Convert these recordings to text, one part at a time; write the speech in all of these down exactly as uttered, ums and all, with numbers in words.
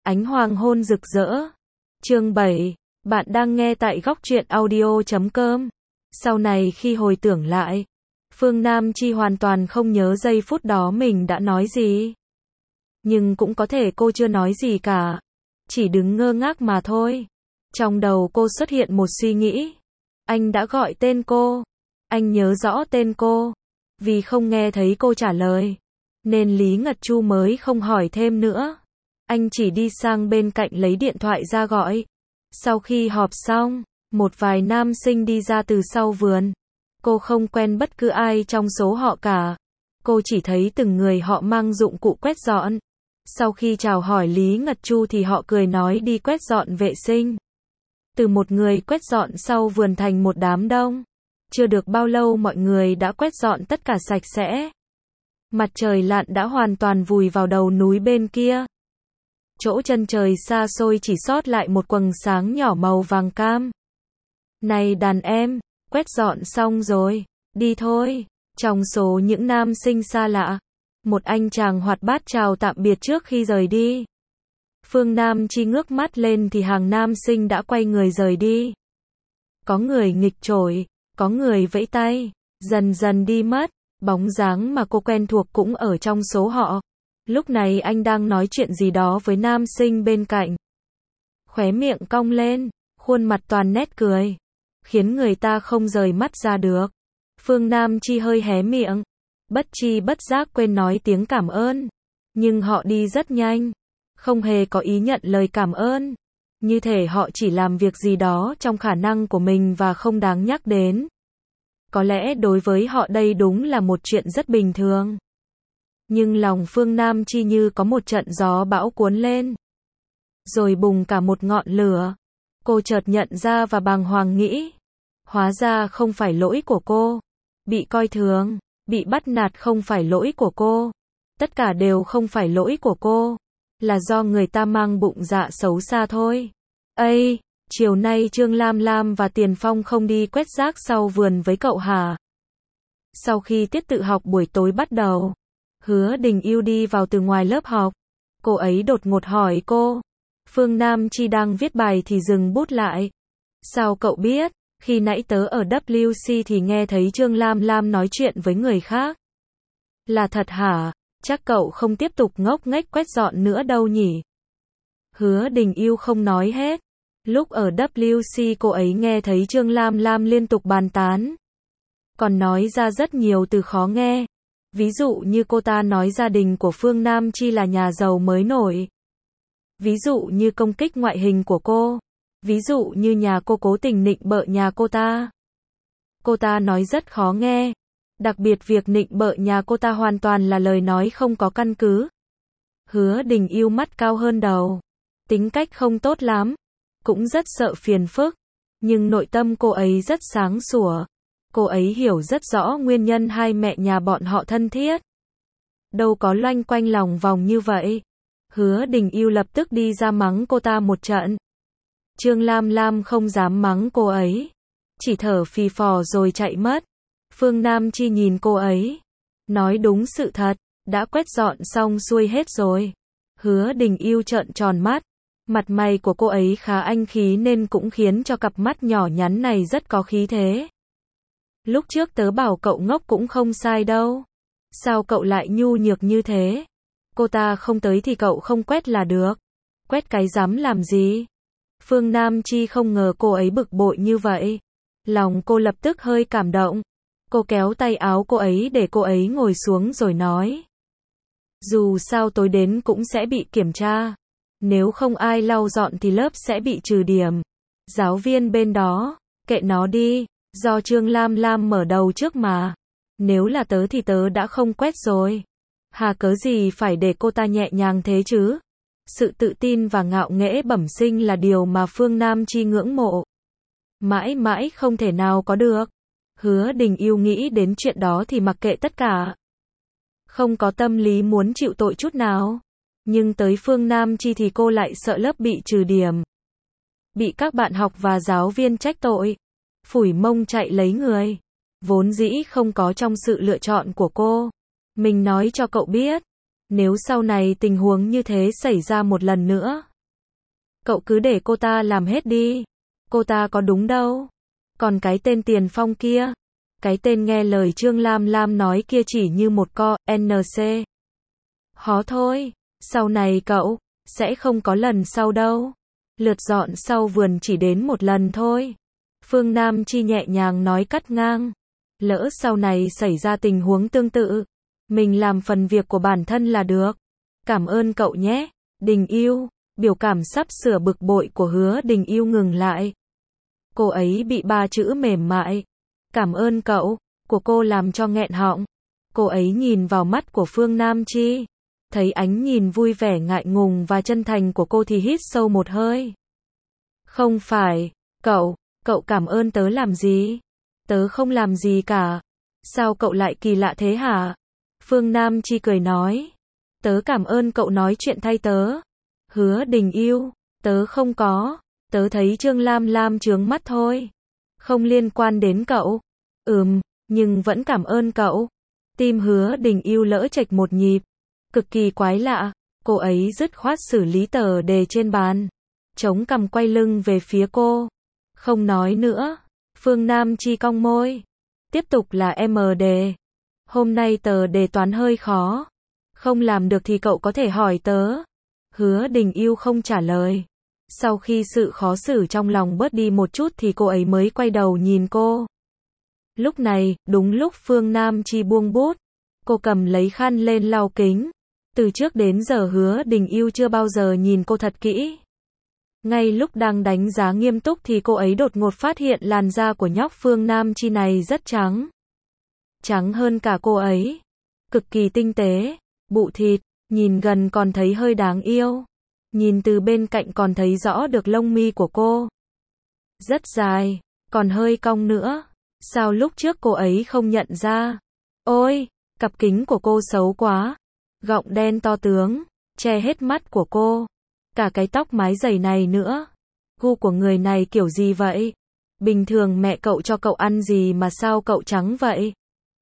Ánh hoàng hôn rực rỡ. Chương bảy. Bạn đang nghe tại góc truyện audio chấm com. Sau này khi hồi tưởng lại, Phương Nam Chi hoàn toàn không nhớ giây phút đó mình đã nói gì. Nhưng cũng có thể cô chưa nói gì cả. Chỉ đứng ngơ ngác mà thôi. Trong đầu cô xuất hiện một suy nghĩ. Anh đã gọi tên cô. Anh nhớ rõ tên cô. Vì không nghe thấy cô trả lời, nên Lý Ngật Chu mới không hỏi thêm nữa. Anh chỉ đi sang bên cạnh lấy điện thoại ra gọi. Sau khi họp xong, một vài nam sinh đi ra từ sau vườn. Cô không quen bất cứ ai trong số họ cả. Cô chỉ thấy từng người họ mang dụng cụ quét dọn. Sau khi chào hỏi Lý Ngật Chu thì họ cười nói đi quét dọn vệ sinh. Từ một người quét dọn sau vườn thành một đám đông. Chưa được bao lâu mọi người đã quét dọn tất cả sạch sẽ. Mặt trời lặn đã hoàn toàn vùi vào đầu núi bên kia. Chỗ chân trời xa xôi chỉ sót lại một quầng sáng nhỏ màu vàng cam. Này đàn em, quét dọn xong rồi, đi thôi. Trong số những nam sinh xa lạ, một anh chàng hoạt bát chào tạm biệt trước khi rời đi. Phương Nam Chi ngước mắt lên thì hàng nam sinh đã quay người rời đi. Có người nghịch chổi, có người vẫy tay, dần dần đi mất. Bóng dáng mà cô quen thuộc cũng ở trong số họ. Lúc này anh đang nói chuyện gì đó với nam sinh bên cạnh. Khóe miệng cong lên, khuôn mặt toàn nét cười, khiến người ta không rời mắt ra được. Phương Nam Chi hơi hé miệng, bất chi bất giác quên nói tiếng cảm ơn. Nhưng họ đi rất nhanh, không hề có ý nhận lời cảm ơn. Như thể họ chỉ làm việc gì đó trong khả năng của mình và không đáng nhắc đến. Có lẽ đối với họ đây đúng là một chuyện rất bình thường. Nhưng lòng Phương Nam Chi như có một trận gió bão cuốn lên. Rồi bùng cả một ngọn lửa. Cô chợt nhận ra và bàng hoàng nghĩ. Hóa ra không phải lỗi của cô. Bị coi thường, bị bắt nạt không phải lỗi của cô. Tất cả đều không phải lỗi của cô. Là do người ta mang bụng dạ xấu xa thôi. Ây! Chiều nay Trương Lam Lam và Tiền Phong không đi quét rác sau vườn với cậu hả? Sau khi tiết tự học buổi tối bắt đầu, Hứa Đình Yêu đi vào từ ngoài lớp học. Cô ấy đột ngột hỏi cô. Phương Nam Chi đang viết bài thì dừng bút lại. Sao cậu biết? Khi nãy tớ ở W C thì nghe thấy Trương Lam Lam nói chuyện với người khác. Là thật hả? Chắc cậu không tiếp tục ngốc nghếch quét dọn nữa đâu nhỉ? Hứa Đình Yêu không nói hết. Lúc ở W C cô ấy nghe thấy Trương Lam Lam liên tục bàn tán. Còn nói ra rất nhiều từ khó nghe. Ví dụ như cô ta nói gia đình của Phương Nam Chi là nhà giàu mới nổi. Ví dụ như công kích ngoại hình của cô. Ví dụ như nhà cô cố tình nịnh bợ nhà cô ta. Cô ta nói rất khó nghe. Đặc biệt việc nịnh bợ nhà cô ta hoàn toàn là lời nói không có căn cứ. Hứa Đình Yêu mắt cao hơn đầu. Tính cách không tốt lắm. Cũng rất sợ phiền phức. Nhưng nội tâm cô ấy rất sáng sủa. Cô ấy hiểu rất rõ nguyên nhân hai mẹ nhà bọn họ thân thiết. Đâu có loanh quanh lòng vòng như vậy. Hứa Đình Yêu lập tức đi ra mắng cô ta một trận. Trương Lam Lam không dám mắng cô ấy. Chỉ thở phì phò rồi chạy mất. Phương Nam Chi nhìn cô ấy. Nói đúng sự thật. Đã quét dọn xong xuôi hết rồi. Hứa Đình Yêu trợn tròn mắt. Mặt mày của cô ấy khá anh khí nên cũng khiến cho cặp mắt nhỏ nhắn này rất có khí thế. Lúc trước tớ bảo cậu ngốc cũng không sai đâu. Sao cậu lại nhu nhược như thế? Cô ta không tới thì cậu không quét là được. Quét cái dám làm gì? Phương Nam Chi không ngờ cô ấy bực bội như vậy. Lòng cô lập tức hơi cảm động. Cô kéo tay áo cô ấy để cô ấy ngồi xuống rồi nói. Dù sao tối đến cũng sẽ bị kiểm tra. Nếu không ai lau dọn thì lớp sẽ bị trừ điểm. Giáo viên bên đó, kệ nó đi, do Trương Lam Lam mở đầu trước mà. Nếu là tớ thì tớ đã không quét rồi. Hà cớ gì phải để cô ta nhẹ nhàng thế chứ? Sự tự tin và ngạo nghễ bẩm sinh là điều mà Phương Nam Chi ngưỡng mộ. Mãi mãi không thể nào có được. Hứa Đình Yêu nghĩ đến chuyện đó thì mặc kệ tất cả. Không có tâm lý muốn chịu tội chút nào. Nhưng tới Phương Nam Chi thì cô lại sợ lớp bị trừ điểm. Bị các bạn học và giáo viên trách tội. Phủi mông chạy lấy người. Vốn dĩ không có trong sự lựa chọn của cô. Mình nói cho cậu biết. Nếu sau này tình huống như thế xảy ra một lần nữa, Cậu cứ để cô ta làm hết đi. Cô ta có đúng đâu. Còn cái tên Tiền Phong kia, cái tên nghe lời Trương Lam Lam nói kia chỉ như một co, en xê. Hó thôi, sau này cậu, sẽ không có lần sau đâu. Lượt dọn sau vườn chỉ đến một lần thôi. Phương Nam Chi nhẹ nhàng nói cắt ngang. Lỡ sau này xảy ra tình huống tương tự, mình làm phần việc của bản thân là được. Cảm ơn cậu nhé, Đình Yêu. Biểu cảm sắp sửa bực bội của Hứa Đình Yêu ngừng lại. Cô ấy bị ba chữ mềm mại, cảm ơn cậu, của cô làm cho nghẹn họng. Cô ấy nhìn vào mắt của Phương Nam Chi, thấy ánh nhìn vui vẻ ngại ngùng và chân thành của cô thì hít sâu một hơi. Không phải, cậu, cậu cảm ơn tớ làm gì? Tớ không làm gì cả. Sao cậu lại kỳ lạ thế hả? Phương Nam Chi cười nói. Tớ cảm ơn cậu nói chuyện thay tớ. Hứa Đình Yêu, tớ không có, tớ thấy Trương Lam Lam chướng mắt thôi. Không liên quan đến cậu. Ừm, nhưng vẫn cảm ơn cậu. Tim Hứa Đình Yêu lỡ chệch một nhịp. Cực kỳ quái lạ, cô ấy dứt khoát xử lý tờ đề trên bàn. Chống cằm quay lưng về phía cô. Không nói nữa. Phương Nam Chi cong môi. Tiếp tục là em đề. Hôm nay tờ đề toán hơi khó. Không làm được thì cậu có thể hỏi tớ. Hứa Đình Yêu không trả lời. Sau khi sự khó xử trong lòng bớt đi một chút thì cô ấy mới quay đầu nhìn cô. Lúc này, đúng lúc Phương Nam Chi buông bút, cô cầm lấy khăn lên lau kính. Từ trước đến giờ Hứa Đình Yêu chưa bao giờ nhìn cô thật kỹ. Ngay lúc đang đánh giá nghiêm túc thì cô ấy đột ngột phát hiện làn da của nhóc Phương Nam Chi này rất trắng. Trắng hơn cả cô ấy. Cực kỳ tinh tế, bụ thịt, nhìn gần còn thấy hơi đáng yêu. Nhìn từ bên cạnh còn thấy rõ được lông mi của cô. Rất dài, còn hơi cong nữa. Sao lúc trước cô ấy không nhận ra? Ôi, cặp kính của cô xấu quá. Gọng đen to tướng, che hết mắt của cô. Cả cái tóc mái dày này nữa. Gu của người này kiểu gì vậy? Bình thường mẹ cậu cho cậu ăn gì mà sao cậu trắng vậy?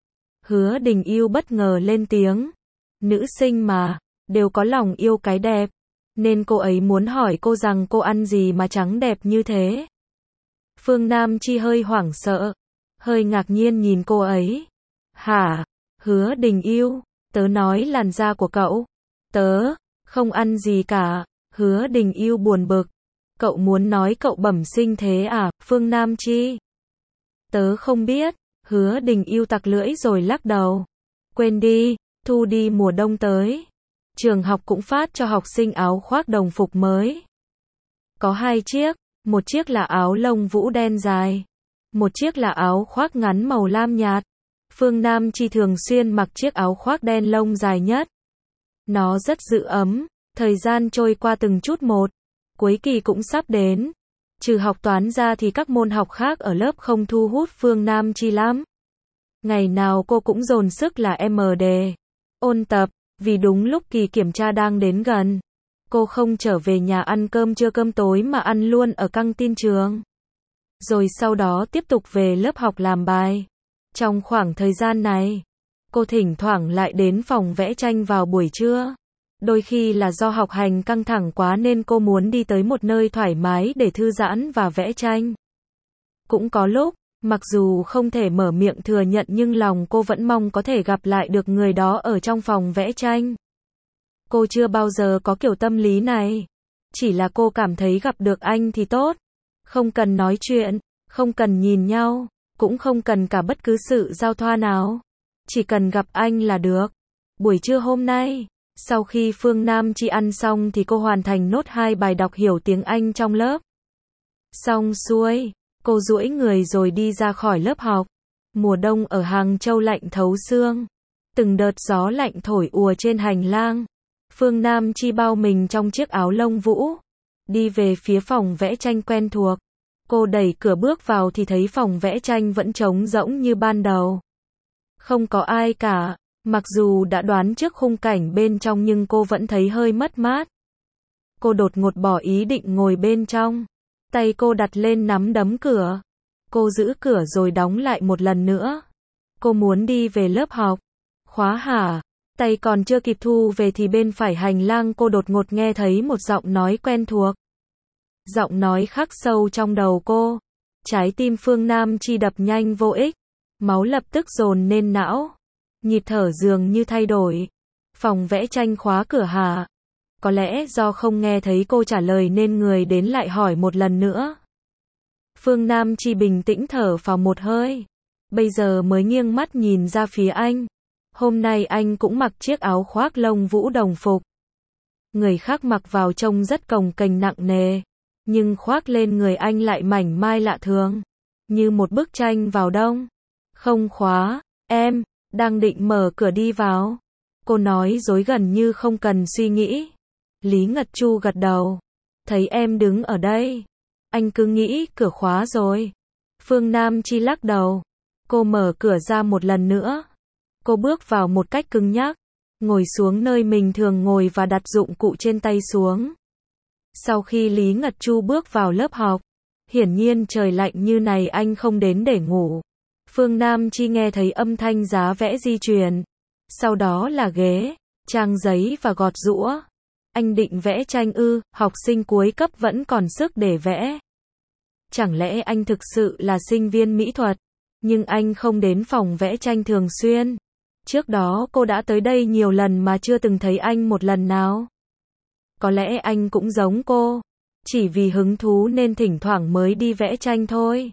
Hứa Đình Yêu bất ngờ lên tiếng. Nữ sinh mà, đều có lòng yêu cái đẹp. Nên cô ấy muốn hỏi cô rằng cô ăn gì mà trắng đẹp như thế. Phương Nam Chi hơi hoảng sợ, hơi ngạc nhiên nhìn cô ấy. Hả? Hứa Đình Yêu, tớ nói làn da của cậu. Tớ, không ăn gì cả. Hứa Đình Yêu buồn bực. Cậu muốn nói cậu bẩm sinh thế à, Phương Nam Chi? Tớ không biết. Hứa Đình Yêu tặc lưỡi rồi lắc đầu. Quên đi, thu đi mùa đông tới. Trường học cũng phát cho học sinh áo khoác đồng phục mới. Có hai chiếc, một chiếc là áo lông vũ đen dài, một chiếc là áo khoác ngắn màu lam nhạt. Phương Nam Chi thường xuyên mặc chiếc áo khoác đen lông dài nhất. Nó rất giữ ấm, thời gian trôi qua từng chút một, cuối kỳ cũng sắp đến. Trừ học toán ra thì các môn học khác ở lớp không thu hút Phương Nam Chi lắm. Ngày nào cô cũng dồn sức là em đề, ôn tập, vì đúng lúc kỳ kiểm tra đang đến gần. Cô không trở về nhà ăn cơm trưa cơm tối mà ăn luôn ở căng tin trường. Rồi sau đó tiếp tục về lớp học làm bài. Trong khoảng thời gian này, cô thỉnh thoảng lại đến phòng vẽ tranh vào buổi trưa. Đôi khi là do học hành căng thẳng quá nên cô muốn đi tới một nơi thoải mái để thư giãn và vẽ tranh. Cũng có lúc, mặc dù không thể mở miệng thừa nhận nhưng lòng cô vẫn mong có thể gặp lại được người đó ở trong phòng vẽ tranh. Cô chưa bao giờ có kiểu tâm lý này. Chỉ là cô cảm thấy gặp được anh thì tốt. Không cần nói chuyện, không cần nhìn nhau, cũng không cần cả bất cứ sự giao thoa nào. Chỉ cần gặp anh là được. Buổi trưa hôm nay, sau khi Phương Nam Chi ăn xong thì cô hoàn thành nốt hai bài đọc hiểu tiếng Anh trong lớp. Xong xuôi, cô duỗi người rồi đi ra khỏi lớp học. Mùa đông ở Hàng Châu lạnh thấu xương. Từng đợt gió lạnh thổi ùa trên hành lang. Phương Nam Chi bao mình trong chiếc áo lông vũ. Đi về phía phòng vẽ tranh quen thuộc. Cô đẩy cửa bước vào thì thấy phòng vẽ tranh vẫn trống rỗng như ban đầu. Không có ai cả. Mặc dù đã đoán trước khung cảnh bên trong nhưng cô vẫn thấy hơi mất mát. Cô đột ngột bỏ ý định ngồi bên trong. Tay cô đặt lên nắm đấm cửa. Cô giữ cửa rồi đóng lại một lần nữa. Cô muốn đi về lớp học. Khóa hả? Tay còn chưa kịp thu về thì bên phải hành lang cô đột ngột nghe thấy một giọng nói quen thuộc. Giọng nói khắc sâu trong đầu cô. Trái tim Phương Nam Chi đập nhanh vô ích. Máu lập tức dồn lên não. Nhịp thở dường như thay đổi. Phòng vẽ tranh khóa cửa hả? Có lẽ do không nghe thấy cô trả lời nên người đến lại hỏi một lần nữa. Phương Nam Chi bình tĩnh thở vào một hơi. Bây giờ mới nghiêng mắt nhìn ra phía anh. Hôm nay anh cũng mặc chiếc áo khoác lông vũ đồng phục. Người khác mặc vào trông rất cồng kềnh nặng nề. Nhưng khoác lên người anh lại mảnh mai lạ thường. Như một bức tranh vào đông. Không khóa, em, đang định mở cửa đi vào. Cô nói dối gần như không cần suy nghĩ. Lý Ngật Chu gật đầu. Thấy em đứng ở đây. Anh cứ nghĩ cửa khóa rồi. Phương Nam Chi lắc đầu. Cô mở cửa ra một lần nữa. Cô bước vào một cách cứng nhắc. Ngồi xuống nơi mình thường ngồi và đặt dụng cụ trên tay xuống. Sau khi Lý Ngật Chu bước vào lớp học, hiển nhiên trời lạnh như này anh không đến để ngủ. Phương Nam Chi nghe thấy âm thanh giá vẽ di chuyển. Sau đó là ghế, trang giấy và gọt giũa. Anh định vẽ tranh ư? Học sinh cuối cấp vẫn còn sức để vẽ. Chẳng lẽ anh thực sự là sinh viên mỹ thuật? Nhưng anh không đến phòng vẽ tranh thường xuyên. Trước đó cô đã tới đây nhiều lần mà chưa từng thấy anh một lần nào. Có lẽ anh cũng giống cô. Chỉ vì hứng thú nên thỉnh thoảng mới đi vẽ tranh thôi.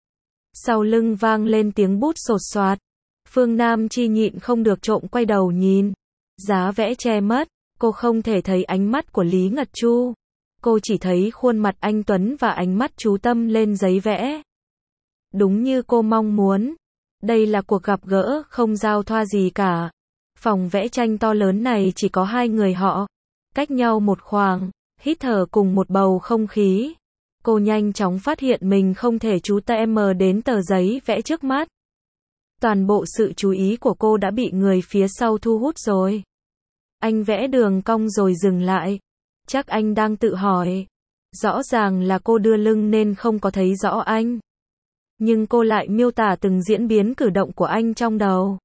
Sau lưng vang lên tiếng bút sột soạt. Phương Nam Chi nhịn không được trộm quay đầu nhìn. Giá vẽ che mất. Cô không thể thấy ánh mắt của Lý Ngật Chu. Cô chỉ thấy khuôn mặt anh Tuấn và ánh mắt chú tâm lên giấy vẽ. Đúng như cô mong muốn. Đây là cuộc gặp gỡ không giao thoa gì cả. Phòng vẽ tranh to lớn này chỉ có hai người họ. Cách nhau một khoảng, hít thở cùng một bầu không khí. Cô nhanh chóng phát hiện mình không thể chú tâm đến tờ giấy vẽ trước mắt. Toàn bộ sự chú ý của cô đã bị người phía sau thu hút rồi. Anh vẽ đường cong rồi dừng lại. Chắc anh đang tự hỏi. Rõ ràng là cô đưa lưng nên không có thấy rõ anh. Nhưng cô lại miêu tả từng diễn biến cử động của anh trong đầu.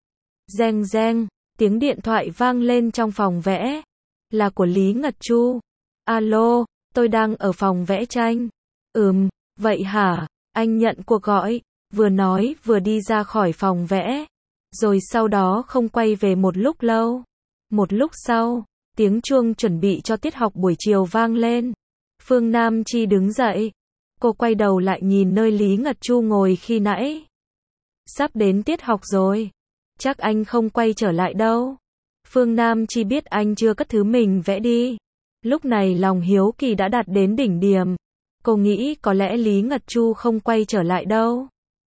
Reng reng, tiếng điện thoại vang lên trong phòng vẽ. Là của Lý Ngật Chu. Alo, tôi đang ở phòng vẽ tranh. Ừm, vậy hả? Anh nhận cuộc gọi, vừa nói vừa đi ra khỏi phòng vẽ. Rồi sau đó không quay về một lúc lâu. Một lúc sau, tiếng chuông chuẩn bị cho tiết học buổi chiều vang lên. Phương Nam Chi đứng dậy. Cô quay đầu lại nhìn nơi Lý Ngật Chu ngồi khi nãy. Sắp đến tiết học rồi. Chắc anh không quay trở lại đâu. Phương Nam Chi biết anh chưa cất thứ mình vẽ đi. Lúc này lòng hiếu kỳ đã đạt đến đỉnh điểm. Cô nghĩ có lẽ Lý Ngật Chu không quay trở lại đâu.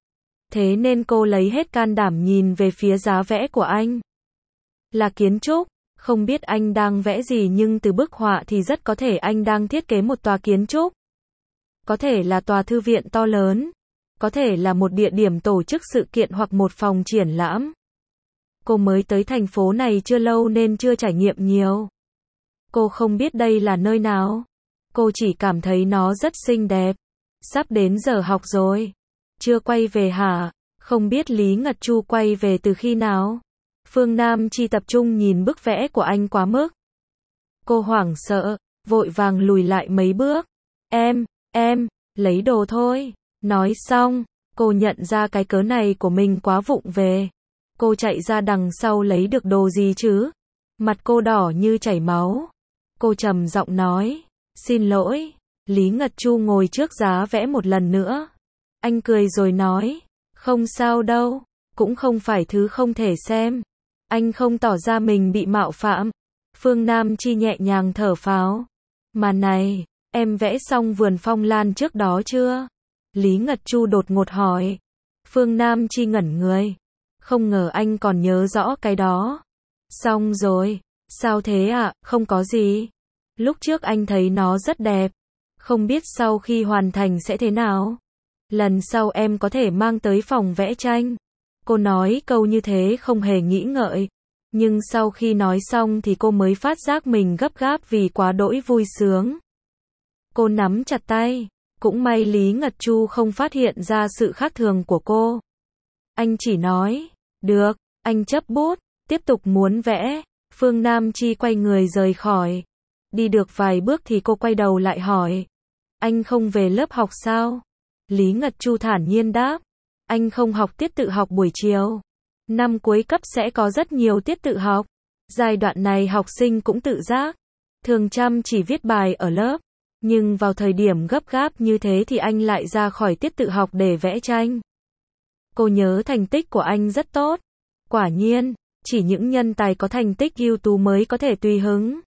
Thế nên cô lấy hết can đảm nhìn về phía giá vẽ của anh. Là kiến trúc. Không biết anh đang vẽ gì nhưng từ bức họa thì rất có thể anh đang thiết kế một tòa kiến trúc. Có thể là tòa thư viện to lớn. Có thể là một địa điểm tổ chức sự kiện hoặc một phòng triển lãm. Cô mới tới thành phố này chưa lâu nên chưa trải nghiệm nhiều. Cô không biết đây là nơi nào. Cô chỉ cảm thấy nó rất xinh đẹp. Sắp đến giờ học rồi. Chưa quay về hả? Không biết Lý Ngật Chu quay về từ khi nào? Phương Nam Chi tập trung nhìn bức vẽ của anh quá mức. Cô hoảng sợ, vội vàng lùi lại mấy bước. Em, em, lấy đồ thôi. Nói xong, cô nhận ra cái cớ này của mình quá vụng về. Cô chạy ra đằng sau lấy được đồ gì chứ? Mặt cô đỏ như chảy máu. Cô trầm giọng nói, xin lỗi. Lý Ngật Chu ngồi trước giá vẽ một lần nữa. Anh cười rồi nói, không sao đâu, cũng không phải thứ không thể xem. Anh không tỏ ra mình bị mạo phạm. Phương Nam Chi nhẹ nhàng thở phào. Mà này, em vẽ xong vườn phong lan trước đó chưa? Lý Ngật Chu đột ngột hỏi. Phương Nam Chi ngẩn người. Không ngờ anh còn nhớ rõ cái đó. Xong rồi. Sao thế ạ? À? Không có gì. Lúc trước anh thấy nó rất đẹp. Không biết sau khi hoàn thành sẽ thế nào. Lần sau em có thể mang tới phòng vẽ tranh. Cô nói câu như thế không hề nghĩ ngợi. Nhưng sau khi nói xong thì cô mới phát giác mình gấp gáp vì quá đỗi vui sướng. Cô nắm chặt tay. Cũng may Lý Ngật Chu không phát hiện ra sự khác thường của cô. Anh chỉ nói, được, anh chấp bút, tiếp tục muốn vẽ. Phương Nam Chi quay người rời khỏi. Đi được vài bước thì cô quay đầu lại hỏi. Anh không về lớp học sao? Lý Ngật Chu thản nhiên đáp. Anh không học tiết tự học buổi chiều. Năm cuối cấp sẽ có rất nhiều tiết tự học. Giai đoạn này học sinh cũng tự giác. Thường chăm chỉ viết bài ở lớp. Nhưng vào thời điểm gấp gáp như thế thì anh lại ra khỏi tiết tự học để vẽ tranh. Cô nhớ thành tích của anh rất tốt. Quả nhiên, chỉ những nhân tài có thành tích ưu tú mới có thể tùy hứng.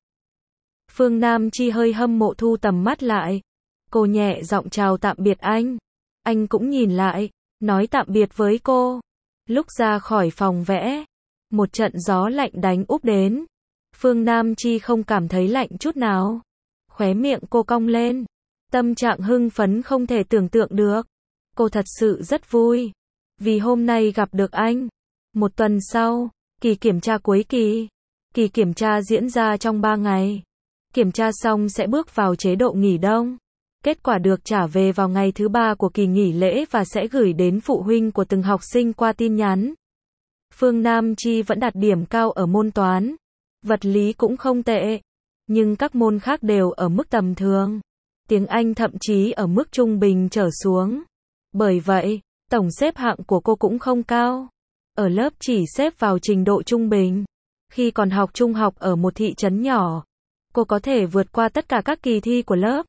Phương Nam Chi hơi hâm mộ thu tầm mắt lại. Cô nhẹ giọng chào tạm biệt anh. Anh cũng nhìn lại, nói tạm biệt với cô. Lúc ra khỏi phòng vẽ, một trận gió lạnh đánh úp đến. Phương Nam Chi không cảm thấy lạnh chút nào. Khóe miệng cô cong lên. Tâm trạng hưng phấn không thể tưởng tượng được. Cô thật sự rất vui. Vì hôm nay gặp được anh. Một tuần sau, kỳ kiểm tra cuối kỳ. Kỳ kiểm tra diễn ra trong ba ngày. Kiểm tra xong sẽ bước vào chế độ nghỉ đông. Kết quả được trả về vào ngày thứ ba của kỳ nghỉ lễ và sẽ gửi đến phụ huynh của từng học sinh qua tin nhắn. Phương Nam Chi vẫn đạt điểm cao ở môn toán. Vật lý cũng không tệ. Nhưng các môn khác đều ở mức tầm thường. Tiếng Anh thậm chí ở mức trung bình trở xuống. Bởi vậy, tổng xếp hạng của cô cũng không cao. Ở lớp chỉ xếp vào trình độ trung bình. Khi còn học trung học ở một thị trấn nhỏ, cô có thể vượt qua tất cả các kỳ thi của lớp.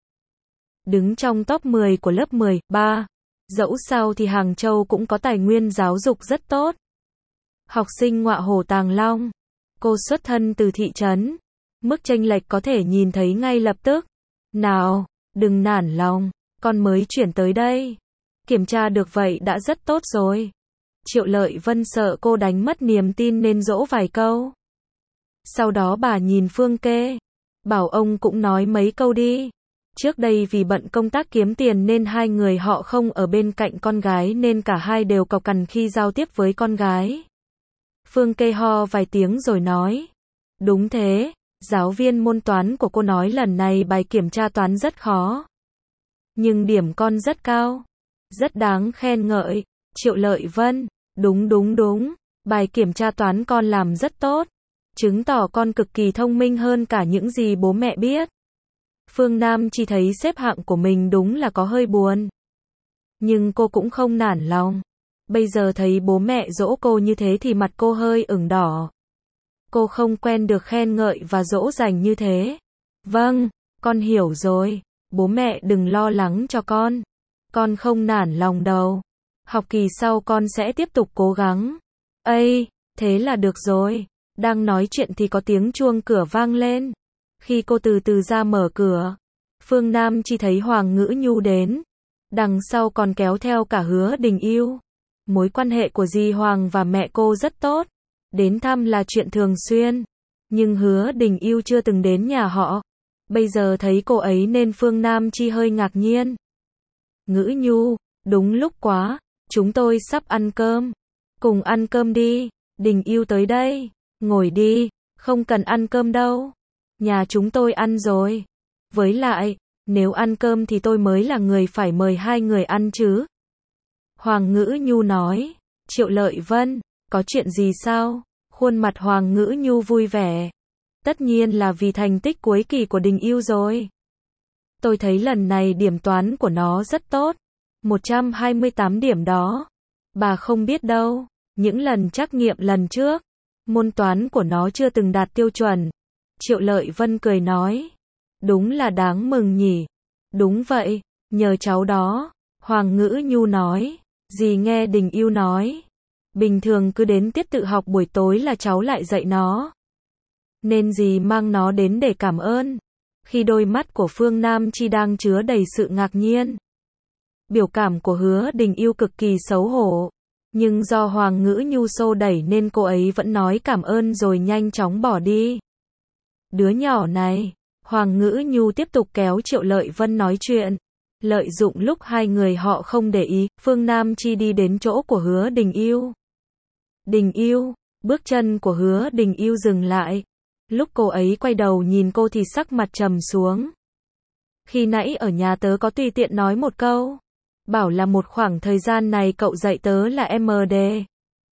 Đứng trong top mười của lớp mười ba. Dẫu sao thì Hàng Châu cũng có tài nguyên giáo dục rất tốt. Học sinh Ngọa Hổ Tàng Long. Cô xuất thân từ thị trấn. Mức chênh lệch có thể nhìn thấy ngay lập tức. Nào, đừng nản lòng, con mới chuyển tới đây. Kiểm tra được vậy đã rất tốt rồi. Triệu Lợi Vân sợ cô đánh mất niềm tin nên dỗ vài câu. Sau đó bà nhìn Phương Kê. Bảo ông cũng nói mấy câu đi. Trước đây vì bận công tác kiếm tiền nên hai người họ không ở bên cạnh con gái nên cả hai đều cộc cằn khi giao tiếp với con gái. Phương Kê ho vài tiếng rồi nói. Đúng thế, giáo viên môn toán của cô nói lần này bài kiểm tra toán rất khó. Nhưng điểm con rất cao. Rất đáng khen ngợi. Triệu Lợi Vân. Đúng đúng đúng. Bài kiểm tra toán con làm rất tốt. Chứng tỏ con cực kỳ thông minh hơn cả những gì bố mẹ biết. Phương Nam chỉ thấy xếp hạng của mình đúng là có hơi buồn. Nhưng cô cũng không nản lòng. Bây giờ thấy bố mẹ dỗ cô như thế thì mặt cô hơi ửng đỏ. Cô không quen được khen ngợi và dỗ dành như thế. Vâng, con hiểu rồi. Bố mẹ đừng lo lắng cho con. Con không nản lòng đâu. Học kỳ sau con sẽ tiếp tục cố gắng. Ây, thế là được rồi. Đang nói chuyện thì có tiếng chuông cửa vang lên. Khi cô từ từ ra mở cửa, Phương Nam chỉ thấy Hoàng Ngữ Nhu đến. Đằng sau còn kéo theo cả Hứa Đình Yêu. Mối quan hệ của dì Hoàng và mẹ cô rất tốt. Đến thăm là chuyện thường xuyên. Nhưng Hứa Đình Yêu chưa từng đến nhà họ. Bây giờ thấy cô ấy nên Phương Nam Chi hơi ngạc nhiên. Ngữ Nhu, đúng lúc quá. Chúng tôi sắp ăn cơm. Cùng ăn cơm đi. Đình Yêu tới đây. Ngồi đi. Không cần ăn cơm đâu. Nhà chúng tôi ăn rồi. Với lại, nếu ăn cơm thì tôi mới là người phải mời hai người ăn chứ. Hoàng Ngữ Nhu nói. Triệu Lợi Vân, có chuyện gì sao? Khuôn mặt Hoàng Ngữ Nhu vui vẻ. Tất nhiên là vì thành tích cuối kỳ của Đình Yêu rồi. Tôi thấy lần này điểm toán của nó rất tốt. một trăm hai mươi tám điểm đó. Bà không biết đâu. Những lần trắc nghiệm lần trước, môn toán của nó chưa từng đạt tiêu chuẩn. Triệu Lợi Vân cười nói. Đúng là đáng mừng nhỉ. Đúng vậy, nhờ cháu đó. Hoàng Ngữ Nhu nói. Dì nghe Đình Yêu nói. Bình thường cứ đến tiết tự học buổi tối là cháu lại dạy nó. Nên dì mang nó đến để cảm ơn. Khi đôi mắt của Phương Nam Chi đang chứa đầy sự ngạc nhiên. Biểu cảm của Hứa Đình Yêu cực kỳ xấu hổ. Nhưng do Hoàng Ngữ Nhu xô đẩy nên cô ấy vẫn nói cảm ơn rồi nhanh chóng bỏ đi. Đứa nhỏ này. Hoàng Ngữ Nhu tiếp tục kéo Triệu Lợi Vân nói chuyện. Lợi dụng lúc hai người họ không để ý, Phương Nam Chi đi đến chỗ của Hứa Đình Yêu. Đình Yêu, bước chân của Hứa Đình Yêu dừng lại. Lúc cô ấy quay đầu nhìn cô thì sắc mặt trầm xuống. Khi nãy ở nhà tớ có tùy tiện nói một câu. Bảo là một khoảng thời gian này cậu dạy tớ là em đê.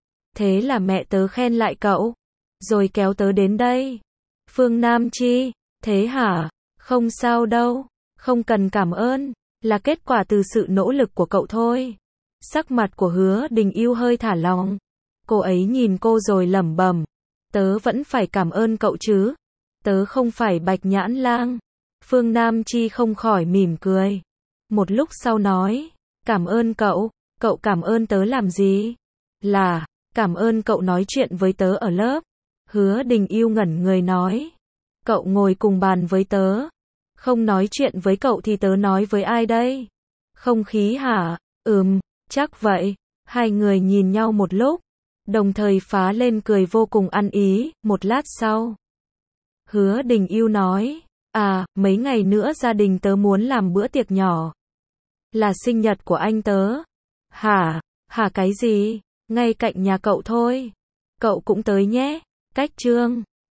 Thế là mẹ tớ khen lại cậu. Rồi kéo tớ đến đây. Phương Nam Chi, thế hả? Không sao đâu. Không cần cảm ơn. Là kết quả từ sự nỗ lực của cậu thôi. Sắc mặt của Hứa Đình Yêu hơi thả lỏng. Cô ấy nhìn cô rồi lẩm bẩm. Tớ vẫn phải cảm ơn cậu chứ. Tớ không phải Bạch Nhãn Lang. Phương Nam Chi không khỏi mỉm cười. Một lúc sau nói. Cảm ơn cậu. Cậu cảm ơn tớ làm gì? Là, cảm ơn cậu nói chuyện với tớ ở lớp. Hứa Đình Yêu ngẩn người nói. Cậu ngồi cùng bàn với tớ. Không nói chuyện với cậu thì tớ nói với ai đây? Không khí hả? Ừm, chắc vậy. Hai người nhìn nhau một lúc, đồng thời phá lên cười vô cùng ăn ý. Một lát sau, Hứa Đình Yêu nói. À, mấy ngày nữa gia đình tớ muốn làm bữa tiệc nhỏ. Là sinh nhật của anh tớ. Hả? Hả cái gì? Ngay cạnh nhà cậu thôi. Cậu cũng tới nhé. Cách Trương.